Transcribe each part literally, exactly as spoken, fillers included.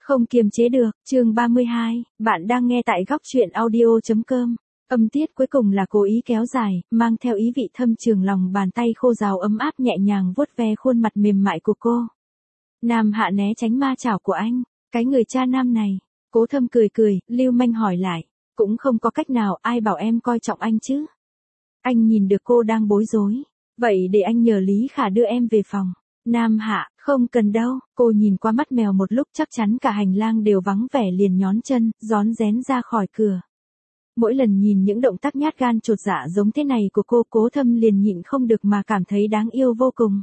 Không kiềm chế được, chương ba mươi hai, bạn đang nghe tại góc truyện audio.com. Âm tiết cuối cùng là cố ý kéo dài, mang theo ý vị thâm trường lòng bàn tay khô ráo ấm áp nhẹ nhàng vuốt ve khuôn mặt mềm mại của cô. Nam Hạ né tránh ma chảo của anh, cái người cha nam này. Cố Thâm cười cười, lưu manh hỏi lại, cũng không có cách nào, ai bảo em coi trọng anh chứ. Anh nhìn được cô đang bối rối, vậy để anh nhờ Lý Khả đưa em về phòng. Nam Hạ, không cần đâu, cô nhìn qua mắt mèo một lúc chắc chắn cả hành lang đều vắng vẻ liền nhón chân, rón rén ra khỏi cửa. Mỗi lần nhìn những động tác nhát gan chột dạ giống thế này của cô, Cố Thâm liền nhịn không được mà cảm thấy đáng yêu vô cùng.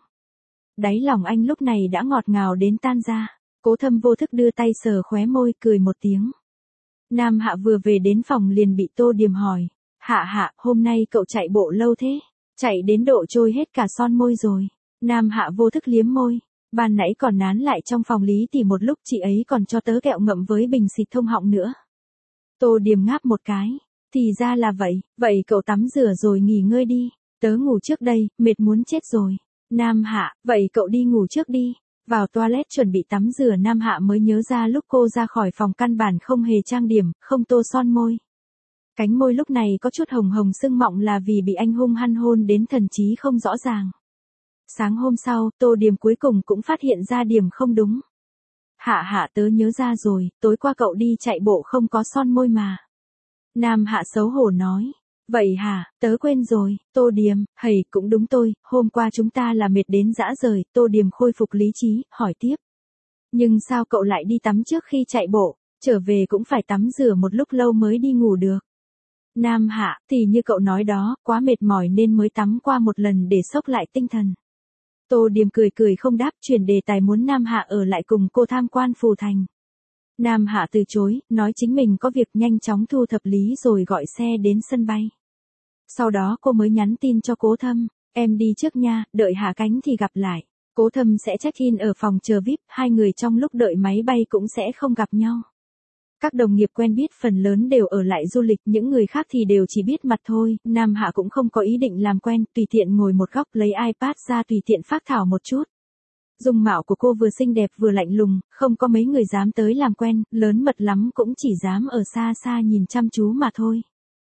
Đáy lòng anh lúc này đã ngọt ngào đến tan ra. Cố Thâm vô thức đưa tay sờ khóe môi cười một tiếng. Nam Hạ vừa về đến phòng liền bị Tô Điềm hỏi. Hạ Hạ, hôm nay cậu chạy bộ lâu thế? Chạy đến độ trôi hết cả son môi rồi. Nam Hạ vô thức liếm môi. Ban nãy còn nán lại trong phòng Lý tỷ một lúc, chị ấy còn cho tớ kẹo ngậm với bình xịt thông họng nữa. Tô Điềm ngáp một cái. Thì ra là vậy, vậy cậu tắm rửa rồi nghỉ ngơi đi. Tớ ngủ trước đây, mệt muốn chết rồi. Nam Hạ, vậy cậu đi ngủ trước đi. Vào toilet chuẩn bị tắm rửa, Nam Hạ mới nhớ ra lúc cô ra khỏi phòng căn bản không hề trang điểm, không tô son môi. Cánh môi lúc này có chút hồng hồng sưng mọng là vì bị anh hung hăng hôn đến thần trí không rõ ràng. Sáng hôm sau, Tô Điềm cuối cùng cũng phát hiện ra điểm không đúng. Hạ Hạ, tớ nhớ ra rồi, tối qua cậu đi chạy bộ không có son môi mà. Nam Hạ xấu hổ nói. Vậy hả, tớ quên rồi. Tô Điềm, hầy, cũng đúng tôi, hôm qua chúng ta là mệt đến dã rời. Tô Điềm khôi phục lý trí, hỏi tiếp. Nhưng sao cậu lại đi tắm trước khi chạy bộ, trở về cũng phải tắm rửa một lúc lâu mới đi ngủ được. Nam Hạ, thì như cậu nói đó, quá mệt mỏi nên mới tắm qua một lần để xốc lại tinh thần. Tô Điềm cười cười không đáp, chuyển đề tài muốn Nam Hạ ở lại cùng cô tham quan Phù Thành. Nam Hạ từ chối, nói chính mình có việc nhanh chóng thu thập lý rồi gọi xe đến sân bay. Sau đó cô mới nhắn tin cho Cố Thâm, em đi trước nha, đợi hạ cánh thì gặp lại. Cố Thâm sẽ check-in ở phòng chờ vi ai pi, hai người trong lúc đợi máy bay cũng sẽ không gặp nhau. Các đồng nghiệp quen biết phần lớn đều ở lại du lịch, những người khác thì đều chỉ biết mặt thôi. Nam Hạ cũng không có ý định làm quen, tùy tiện ngồi một góc lấy iPad ra tùy tiện phác thảo một chút. Dung mạo của cô vừa xinh đẹp vừa lạnh lùng, không có mấy người dám tới làm quen, lớn mật lắm cũng chỉ dám ở xa xa nhìn chăm chú mà thôi.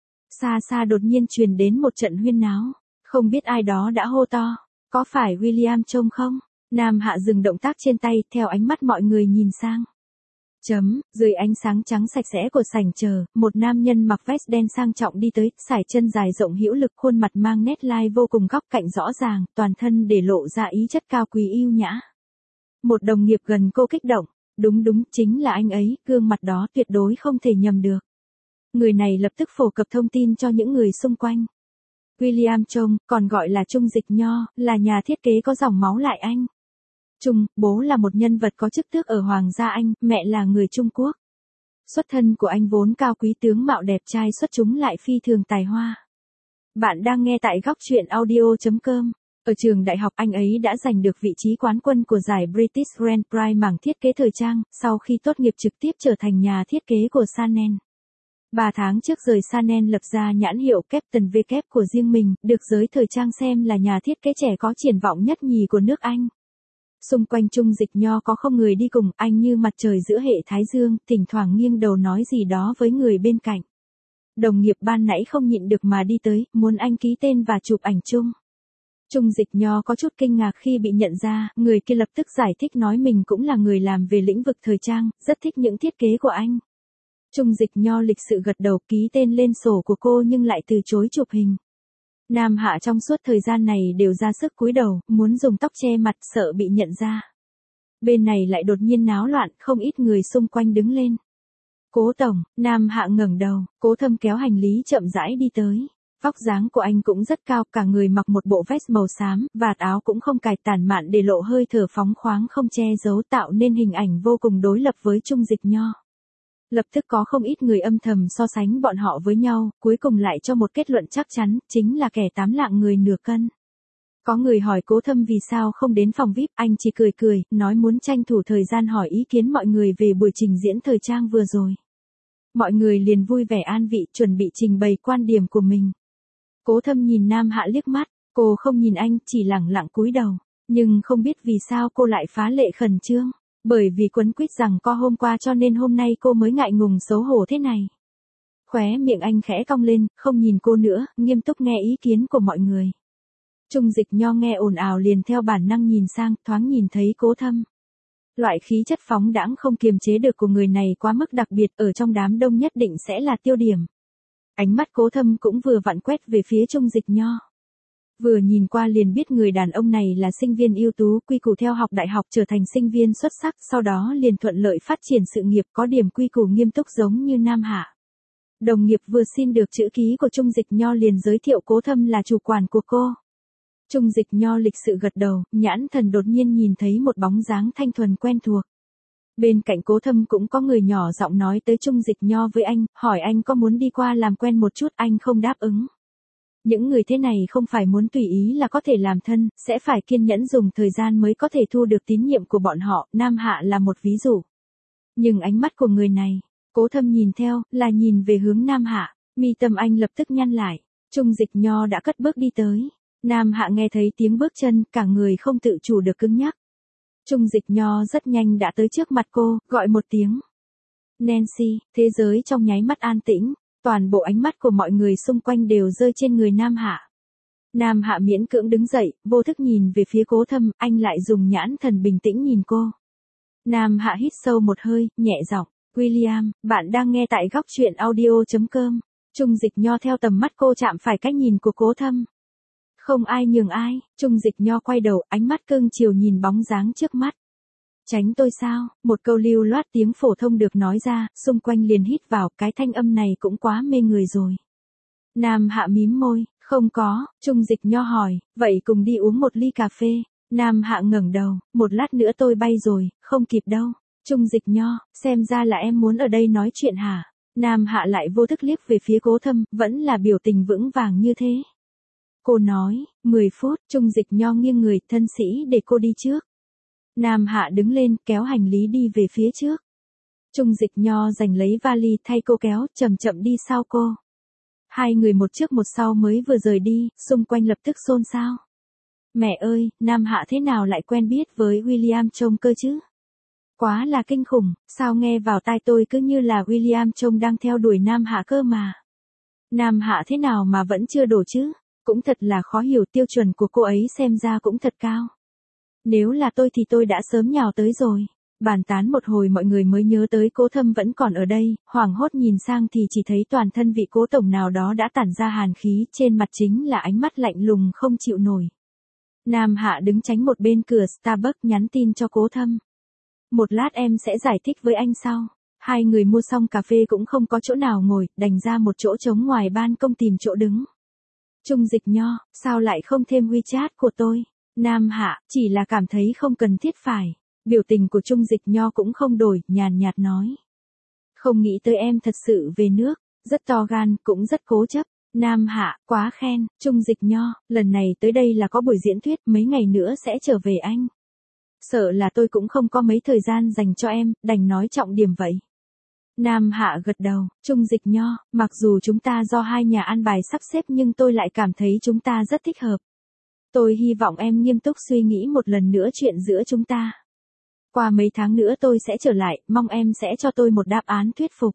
Xa xa đột nhiên truyền đến một trận huyên náo, không biết ai đó đã hô to, có phải William trông không? Nam Hạ dừng động tác trên tay, theo ánh mắt mọi người nhìn sang. Chấm, dưới ánh sáng trắng sạch sẽ của sảnh chờ, một nam nhân mặc vest đen sang trọng đi tới, sải chân dài rộng hữu lực, khuôn mặt mang nét lai vô cùng góc cạnh rõ ràng, toàn thân để lộ ra ý chất cao quý yêu nhã. Một đồng nghiệp gần cô kích động, đúng đúng, chính là anh ấy, gương mặt đó tuyệt đối không thể nhầm được. Người này lập tức phổ cập thông tin cho những người xung quanh. William Chung, còn gọi là Trung Dịch Nho, là nhà thiết kế có dòng máu lại Anh. Trung, bố là một nhân vật có chức tước ở Hoàng gia Anh, mẹ là người Trung Quốc. Xuất thân của anh vốn cao quý, tướng mạo đẹp trai xuất chúng lại phi thường tài hoa. Bạn đang nghe tại góc truyện audio.com. Ở trường đại học anh ấy đã giành được vị trí quán quân của giải British Grand Prix mảng thiết kế thời trang, sau khi tốt nghiệp trực tiếp trở thành nhà thiết kế của Chanel. Ba tháng trước rời Chanel lập ra nhãn hiệu Captain W của riêng mình, được giới thời trang xem là nhà thiết kế trẻ có triển vọng nhất nhì của nước Anh. Xung quanh Trung Dịch Nho có không người đi cùng, anh như mặt trời giữa hệ thái dương, thỉnh thoảng nghiêng đầu nói gì đó với người bên cạnh. Đồng nghiệp ban nãy không nhịn được mà đi tới, muốn anh ký tên và chụp ảnh chung. Trung Dịch Nho có chút kinh ngạc khi bị nhận ra, người kia lập tức giải thích nói mình cũng là người làm về lĩnh vực thời trang, rất thích những thiết kế của anh. Trung Dịch Nho lịch sự gật đầu ký tên lên sổ của cô nhưng lại từ chối chụp hình. Nam Hạ trong suốt thời gian này đều ra sức cúi đầu, muốn dùng tóc che mặt sợ bị nhận ra. Bên này lại đột nhiên náo loạn, không ít người xung quanh đứng lên. Cố tổng, Nam Hạ ngẩng đầu, Cố Thâm kéo hành lý chậm rãi đi tới. Vóc dáng của anh cũng rất cao, cả người mặc một bộ vest màu xám, vạt áo cũng không cài tản mạn để lộ hơi thở phóng khoáng không che giấu, tạo nên hình ảnh vô cùng đối lập với Trung Dịch Nho. Lập tức có không ít người âm thầm so sánh bọn họ với nhau, cuối cùng lại cho một kết luận chắc chắn, chính là kẻ tám lạng người nửa cân. Có người hỏi Cố Thâm vì sao không đến phòng vi ai pi, anh chỉ cười cười, nói muốn tranh thủ thời gian hỏi ý kiến mọi người về buổi trình diễn thời trang vừa rồi. Mọi người liền vui vẻ an vị, chuẩn bị trình bày quan điểm của mình. Cố Thâm nhìn Nam Hạ liếc mắt, cô không nhìn anh, chỉ lẳng lặng cúi đầu, nhưng không biết vì sao cô lại phá lệ khẩn trương. Bởi vì quấn quýt rằng co hôm qua cho nên hôm nay cô mới ngại ngùng xấu hổ thế này. Khóe miệng anh khẽ cong lên, không nhìn cô nữa, nghiêm túc nghe ý kiến của mọi người. Trung Dịch Nho nghe ồn ào liền theo bản năng nhìn sang, thoáng nhìn thấy Cố Thâm. Loại khí chất phóng đãng không kiềm chế được của người này quá mức đặc biệt, ở trong đám đông nhất định sẽ là tiêu điểm. Ánh mắt Cố Thâm cũng vừa vặn quét về phía Trung Dịch Nho. Vừa nhìn qua liền biết người đàn ông này là sinh viên ưu tú, quy củ theo học đại học trở thành sinh viên xuất sắc, sau đó liền thuận lợi phát triển sự nghiệp, có điểm quy củ nghiêm túc giống như Nam Hạ. Đồng nghiệp vừa xin được chữ ký của Trung Dịch Nho liền giới thiệu Cố Thâm là chủ quản của cô. Trung Dịch Nho lịch sự gật đầu, nhãn thần đột nhiên nhìn thấy một bóng dáng thanh thuần quen thuộc. Bên cạnh Cố Thâm cũng có người nhỏ giọng nói tới Trung Dịch Nho với anh, hỏi anh có muốn đi qua làm quen một chút, anh không đáp ứng. Những người thế này không phải muốn tùy ý là có thể làm thân, sẽ phải kiên nhẫn dùng thời gian mới có thể thu được tín nhiệm của bọn họ, Nam Hạ là một ví dụ. Nhưng ánh mắt của người này, Cố Thâm nhìn theo, là nhìn về hướng Nam Hạ, mi tâm anh lập tức nhăn lại, Trung Dịch Nho đã cất bước đi tới. Nam Hạ nghe thấy tiếng bước chân, cả người không tự chủ được cứng nhắc. Trung Dịch Nho rất nhanh đã tới trước mặt cô, gọi một tiếng. Nancy, thế giới trong nháy mắt an tĩnh, toàn bộ ánh mắt của mọi người xung quanh đều rơi trên người Nam Hạ. Nam Hạ miễn cưỡng đứng dậy, vô thức nhìn về phía Cố Thâm, anh lại dùng nhãn thần bình tĩnh nhìn cô. Nam Hạ hít sâu một hơi, nhẹ giọng, William, bạn đang nghe tại góc truyện audio chấm com. Trung Dịch Nho theo tầm mắt cô chạm phải cách nhìn của Cố Thâm. Không ai nhường ai, Trung Dịch Nho quay đầu, ánh mắt cưng chiều nhìn bóng dáng trước mắt. Tránh tôi sao, một câu lưu loát tiếng phổ thông được nói ra, xung quanh liền hít vào, cái thanh âm này cũng quá mê người rồi. Nam Hạ mím môi, không có, Trung Dịch Nho hỏi, vậy cùng đi uống một ly cà phê. Nam Hạ ngẩng đầu, một lát nữa tôi bay rồi, không kịp đâu. Trung Dịch Nho, xem ra là em muốn ở đây nói chuyện hả? Nam Hạ lại vô thức liếc về phía Cố Thâm, vẫn là biểu tình vững vàng như thế. Cô nói, mười phút, Trung Dịch Nho nghiêng người, thân sĩ để cô đi trước. Nam Hạ đứng lên, kéo hành lý đi về phía trước. Trung Dịch Nho giành lấy vali thay cô kéo, chậm chậm đi sau cô. Hai người một trước một sau mới vừa rời đi, xung quanh lập tức xôn xao. Mẹ ơi, Nam Hạ thế nào lại quen biết với William Chong cơ chứ? Quá là kinh khủng, sao nghe vào tai tôi cứ như là William Chong đang theo đuổi Nam Hạ cơ mà. Nam Hạ thế nào mà vẫn chưa đổ chứ? Cũng thật là khó hiểu, tiêu chuẩn của cô ấy xem ra cũng thật cao. Nếu là tôi thì tôi đã sớm nhào tới rồi. Bàn tán một hồi mọi người mới nhớ tới Cố Thâm vẫn còn ở đây, hoảng hốt nhìn sang thì chỉ thấy toàn thân vị Cố tổng nào đó đã tản ra hàn khí, trên mặt chính là ánh mắt lạnh lùng không chịu nổi. Nam Hạ đứng tránh một bên cửa Starbucks nhắn tin cho Cố Thâm. Một lát em sẽ giải thích với anh sau. Hai người mua xong cà phê cũng không có chỗ nào ngồi, đành ra một chỗ trống ngoài ban công tìm chỗ đứng. Trung Dịch Nho, sao lại không thêm WeChat của tôi? Nam Hạ, chỉ là cảm thấy không cần thiết phải. Biểu tình của Trung Dịch Nho cũng không đổi, nhàn nhạt nói. Không nghĩ tới em thật sự về nước, rất to gan, cũng rất cố chấp. Nam Hạ, quá khen, Trung Dịch Nho, lần này tới đây là có buổi diễn thuyết, mấy ngày nữa sẽ trở về anh. Sợ là tôi cũng không có mấy thời gian dành cho em, đành nói trọng điểm vậy. Nam Hạ gật đầu, Trung Dịch Nho, mặc dù chúng ta do hai nhà an bài sắp xếp nhưng tôi lại cảm thấy chúng ta rất thích hợp. Tôi hy vọng em nghiêm túc suy nghĩ một lần nữa chuyện giữa chúng ta. Qua mấy tháng nữa tôi sẽ trở lại, mong em sẽ cho tôi một đáp án thuyết phục.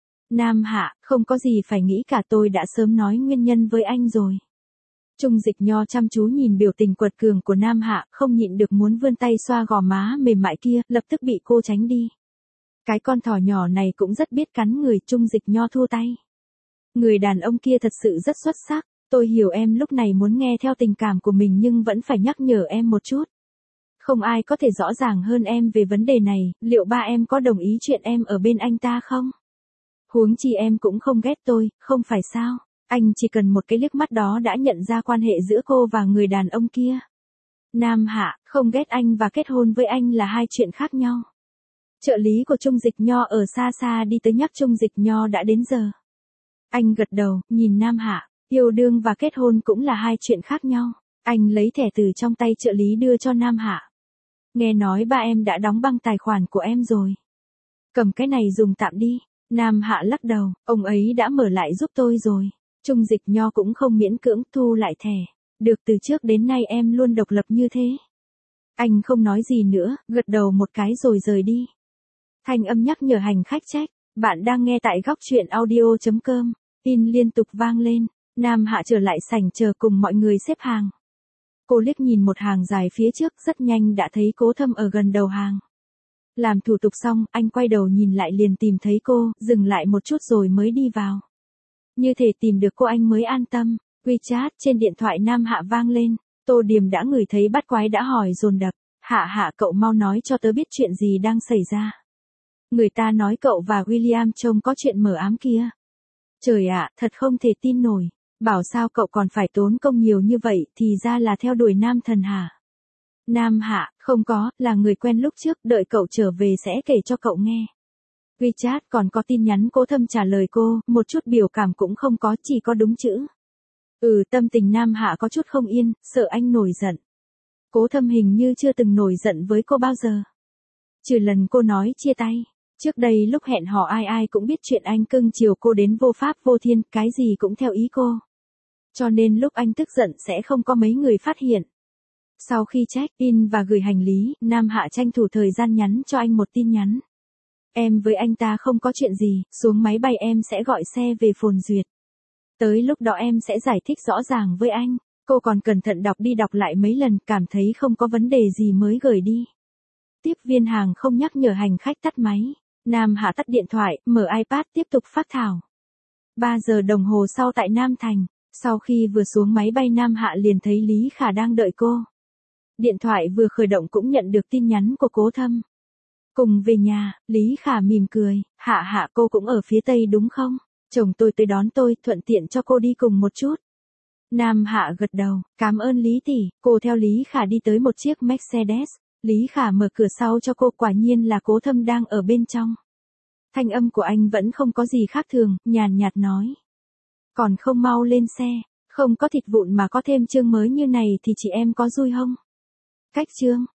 Nam Hạ, không có gì phải nghĩ cả, tôi đã sớm nói nguyên nhân với anh rồi. Trung Dịch Nho chăm chú nhìn biểu tình quật cường của Nam Hạ, không nhịn được muốn vươn tay xoa gò má mềm mại kia, lập tức bị cô tránh đi. Cái con thỏ nhỏ này cũng rất biết cắn người, Trung Dịch Nho thua tay. Người đàn ông kia thật sự rất xuất sắc, tôi hiểu em lúc này muốn nghe theo tình cảm của mình nhưng vẫn phải nhắc nhở em một chút. Không ai có thể rõ ràng hơn em về vấn đề này, liệu ba em có đồng ý chuyện em ở bên anh ta không? Huống chi em cũng không ghét tôi, không phải sao? Anh chỉ cần một cái liếc mắt đó đã nhận ra quan hệ giữa cô và người đàn ông kia. Nam Hạ, không ghét anh và kết hôn với anh là hai chuyện khác nhau. Trợ lý của Trung Dịch Nho ở xa xa đi tới nhắc Trung Dịch Nho đã đến giờ. Anh gật đầu, nhìn Nam Hạ, yêu đương và kết hôn cũng là hai chuyện khác nhau. Anh lấy thẻ từ trong tay trợ lý đưa cho Nam Hạ. Nghe nói ba em đã đóng băng tài khoản của em rồi. Cầm cái này dùng tạm đi. Nam Hạ lắc đầu, ông ấy đã mở lại giúp tôi rồi. Trung Dịch Nho cũng không miễn cưỡng thu lại thẻ. Được, từ trước đến nay em luôn độc lập như thế. Anh không nói gì nữa, gật đầu một cái rồi rời đi. Thanh âm nhắc nhở hành khách check. Bạn đang nghe tại góc chuyện audio.com. In liên tục vang lên. Nam Hạ trở lại sảnh chờ cùng mọi người xếp hàng. Cô liếc nhìn một hàng dài phía trước, rất nhanh đã thấy Cố Thâm ở gần đầu hàng. Làm thủ tục xong, anh quay đầu nhìn lại liền tìm thấy cô, dừng lại một chút rồi mới đi vào. Như thể tìm được cô anh mới an tâm. WeChat trên điện thoại Nam Hạ vang lên. Tô Điềm đã ngửi thấy bắt quái đã hỏi dồn đập. Hạ Hạ, cậu mau nói cho tớ biết chuyện gì đang xảy ra. Người ta nói cậu và William trông có chuyện mờ ám kia. Trời ạ, thật không thể tin nổi. Bảo sao cậu còn phải tốn công nhiều như vậy, thì ra là theo đuổi nam thần hả? Nam Hạ, không có, là người quen lúc trước, đợi cậu trở về sẽ kể cho cậu nghe. WeChat còn có tin nhắn Cố Thâm trả lời cô, một chút biểu cảm cũng không có, chỉ có đúng chữ. Ừ, tâm tình Nam Hạ có chút không yên, sợ anh nổi giận. Cố Thâm hình như chưa từng nổi giận với cô bao giờ. Trừ lần cô nói chia tay. Trước đây lúc hẹn hò ai ai cũng biết chuyện anh cưng chiều cô đến vô pháp vô thiên, cái gì cũng theo ý cô. Cho nên lúc anh tức giận sẽ không có mấy người phát hiện. Sau khi check in và gửi hành lý, Nam Hạ tranh thủ thời gian nhắn cho anh một tin nhắn. Em với anh ta không có chuyện gì, xuống máy bay em sẽ gọi xe về Phồn Duyệt. Tới lúc đó em sẽ giải thích rõ ràng với anh. Cô còn cẩn thận đọc đi đọc lại mấy lần, cảm thấy không có vấn đề gì mới gửi đi. Tiếp viên hàng không nhắc nhở hành khách tắt máy. Nam Hạ tắt điện thoại, mở iPad tiếp tục phác thảo. ba giờ đồng hồ sau tại Nam Thành, sau khi vừa xuống máy bay Nam Hạ liền thấy Lý Khả đang đợi cô. Điện thoại vừa khởi động cũng nhận được tin nhắn của Cố Thâm. Cùng về nhà, Lý Khả mỉm cười, Hạ Hạ, cô cũng ở phía Tây đúng không? Chồng tôi tới đón tôi, thuận tiện cho cô đi cùng một chút. Nam Hạ gật đầu, cảm ơn Lý tỷ. Cô theo Lý Khả đi tới một chiếc Mercedes. Lý Khả mở cửa sau cho cô, quả nhiên là Cố Thâm đang ở bên trong. Thanh âm của anh vẫn không có gì khác thường, nhàn nhạt nói. Còn không mau lên xe, không có thịt vụn mà có thêm chương mới như này thì chị em có vui không? Cách chương.